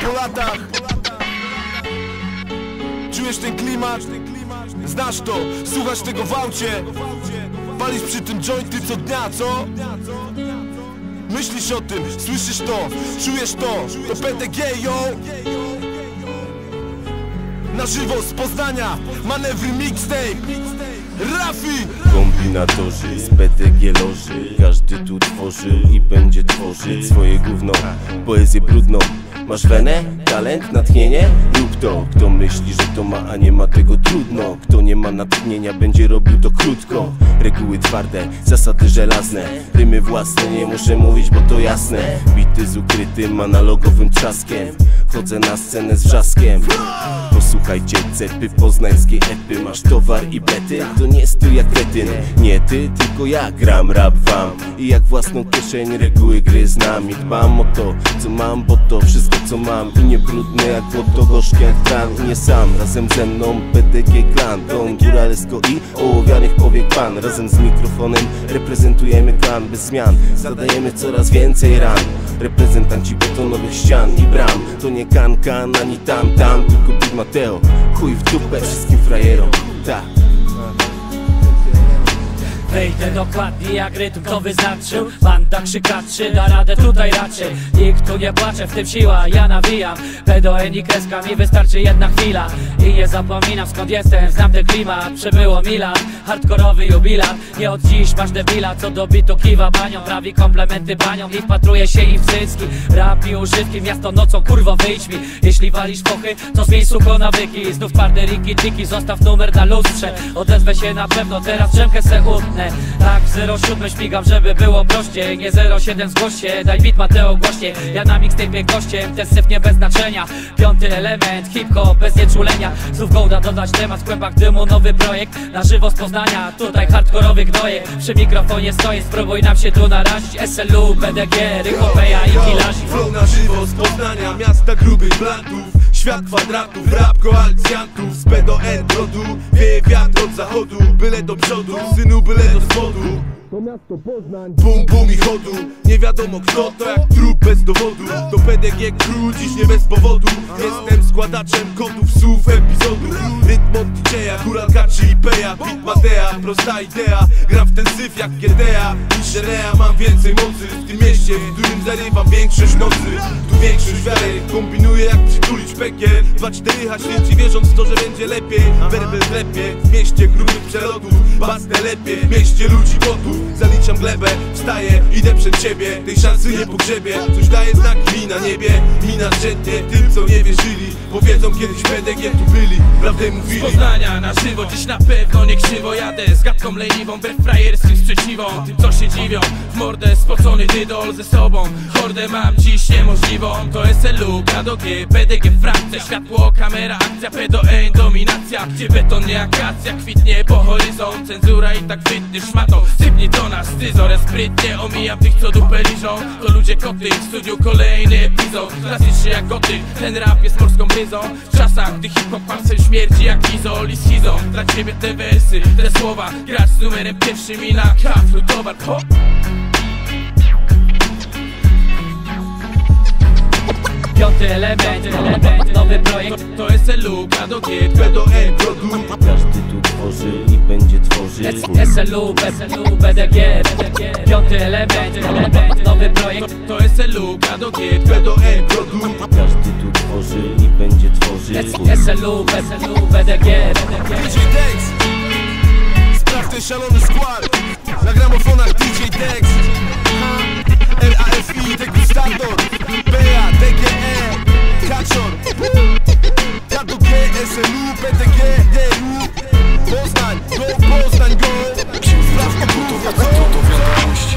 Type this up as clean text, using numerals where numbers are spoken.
po latach. Czujesz ten klimat? Znasz to, słuchasz tego w aucie. Palisz przy tym jointy co dnia, co? Myślisz o tym, słyszysz to, czujesz to. To PDG, yo. Na żywo z Poznania, manewry mixtape. Rafi! Kombinatorzy z PDG loży. Każdy tu tworzył i będzie tworzyć swoje gówno, poezję brudną. Masz wenę, talent, natchnienie? Rób to. Kto myśli, że to ma, a nie ma, tego trudno. Kto nie ma natchnienia, będzie robił to krótko. Reguły twarde, zasady żelazne, rymy własne, nie muszę mówić, bo to jasne. Bity z ukrytym analogowym trzaskiem. Chodzę na scenę z wrzaskiem. Posłuchajcie cepy, poznańskie epy. Masz towar i bety, to nie stój jak kretyn. Nie ty, tylko ja gram rap wam. I jak własną kieszeń reguły gry znam. I dbam o to, co mam, bo to wszystko co mam. I nie brudne jak błoto, gorzkie jak tran. I nie sam, razem ze mną PDG Klan. Don Góralesko i ołowianych powiek pan. Razem z mikrofonem reprezentujemy klan bez zmian. Zadajemy coraz więcej ran. Reprezentanci betonowych ścian i bram. To nie kan, ani tam, tylko Big Mateo. Chuj w dupę wszystkim frajerom, tak. Wejdę dokładnie jak rytm to wyznaczył. Banda krzykaczy da radę tutaj raczej. Nikt tu nie płacze, w tym siła, ja nawijam. PDG i kreska, mi wystarczy jedna chwila. I nie zapominam skąd jestem, znam ten klimat. Przebyło mila, hardkorowy jubilat. Nie od dziś masz debila, co do bitu kiwa banią. Prawi komplementy banią i wpatruje się im w cycki. Rap i używki, miasto nocą, kurwo wyjdź mi. Jeśli walisz pochy, to zmień sucho nawyki. Znów twarde riki tiki, zostaw numer na lustrze. Odezwę się na pewno, teraz drzemkę se utnę. Tak, w 07 śmigam, żeby było prościej. Nie 07 zgłoś się, daj beat Mateo głośnie. Ja na mixtape gościem, ten syf nie bez znaczenia. Piąty element, hip-hop bez nieczulenia. Znów Golda dodać temat, w kłębach dymu nowy projekt. Na żywo z Poznania, tutaj hardkorowy gnojek. Przy mikrofonie stoję, spróbuj nam się tu narazić. SLU, PDG, Rychopeja i Kilazi. Flow na żywo z Poznania, miasta grubych blantów. Świat kwadratów, rap koalicjantów. Z PDG brodu, wieje wiatr od zachodu. Byle do przodu, synu byle do spodu. To miasto Poznań, bum bum i chodu. Nie wiadomo kto to, jak trup bez dowodu. To PDG crew, dziś nie bez powodu. Jestem składaczem kodów, słów, epizodu. Rytm od DJ-a, góralka czy Ipeja. Beat Matea, prosta idea. Gram w ten syf jak GTA. Niż Rea, mam więcej mocy. W tym mieście, w którym zarywam większość nocy. Tu większość wiary, kombinuję jak przytulić pekiel. 2-4 święci wierząc w to, że będzie lepiej. Werbel lepiej, w mieście grubych przelotów. Basne lepiej, w mieście ludzi gotów. Zaliczam glebę, wstaję, idę przed ciebie. Tej szansy nie pogrzebie, coś daje znaki mi na niebie. Mina drzętnie tym co nie wierzyli. Powiedzą kiedyś PDG tu byli, prawdę mówili. Z Poznania na żywo, dziś na pewno nie krzywo jadę. Z gadką leniwą, wbrew frajerskim sprzeciwą. Tym co się dziwią, w mordę spocony dydol ze sobą. Hordę mam dziś niemożliwą. To SLU, PDG, PDG w frakce. Światło, kamera, akcja, PDG, dominacja. Gdzie beton nie akacja, kwitnie po horyzont. Cenzura i tak wytnie szmatą. Sypnie do nas styzor, sprytnie omijam tych co dupę liżą. To ludzie koty, w studiu kolejny epizod. Klasycznie jak goty, ten rap jest morską bryzą. W czasach, gdy hip-hop pasem śmierdzi jak izol i schizą. Dla ciebie te wersy, te słowa. Gracz z numerem pierwszym i na kaflu towar, hop. Piąty element, nowy projekt. To SLU, PDG, PDG brodu. Każdy tu tworzy i będzie tworzyć. SLU, PDG. Piąty element, nowy projekt. to SLU, PDG, PDG brodu. Każdy tu tworzy i będzie tworzyć. SLU, PDG. DJ Dex, sprawdź ten szalony skład. Na gramofonach DJ Dex. RAFI, degustator. PA, DGE, Kaczor. KDG, SLU, PDG, DU. Poznań, go, Poznań, go. Sprawdź, kto to wiadomość.